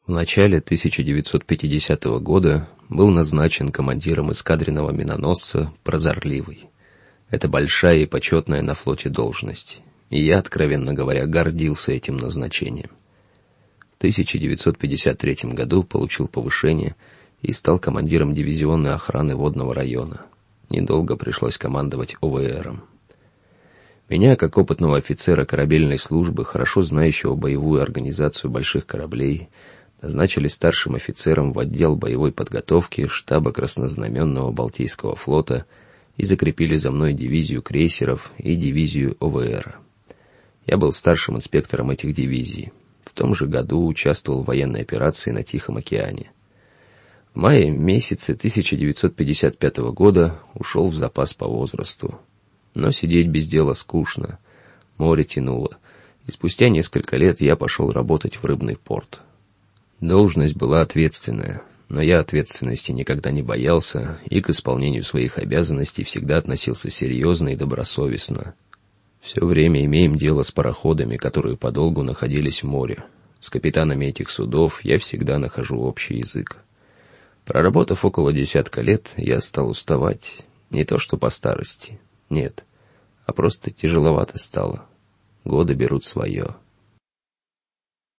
В начале 1950 года был назначен командиром эскадренного миноносца «Прозорливый». Это большая и почетная на флоте должность, и я, откровенно говоря, гордился этим назначением. В 1953 году получил повышение и стал командиром дивизионной охраны водного района. Недолго пришлось командовать ОВРом. Меня, как опытного офицера корабельной службы, хорошо знающего боевую организацию больших кораблей, назначили старшим офицером в отдел боевой подготовки штаба Краснознаменного Балтийского флота и закрепили за мной дивизию крейсеров и дивизию ОВР. Я был старшим инспектором этих дивизий. В том же году участвовал в военной операции на Тихом океане. В мае месяце 1955 года ушел в запас по возрасту. Но сидеть без дела скучно, море тянуло, и спустя несколько лет я пошел работать в рыбный порт. Должность была ответственная, но я ответственности никогда не боялся и к исполнению своих обязанностей всегда относился серьезно и добросовестно. Все время имеем дело с пароходами, которые подолгу находились в море. С капитанами этих судов я всегда нахожу общий язык. Проработав около 10 лет, я стал уставать, не то что по старости, нет, а просто тяжеловато стало. Годы берут свое.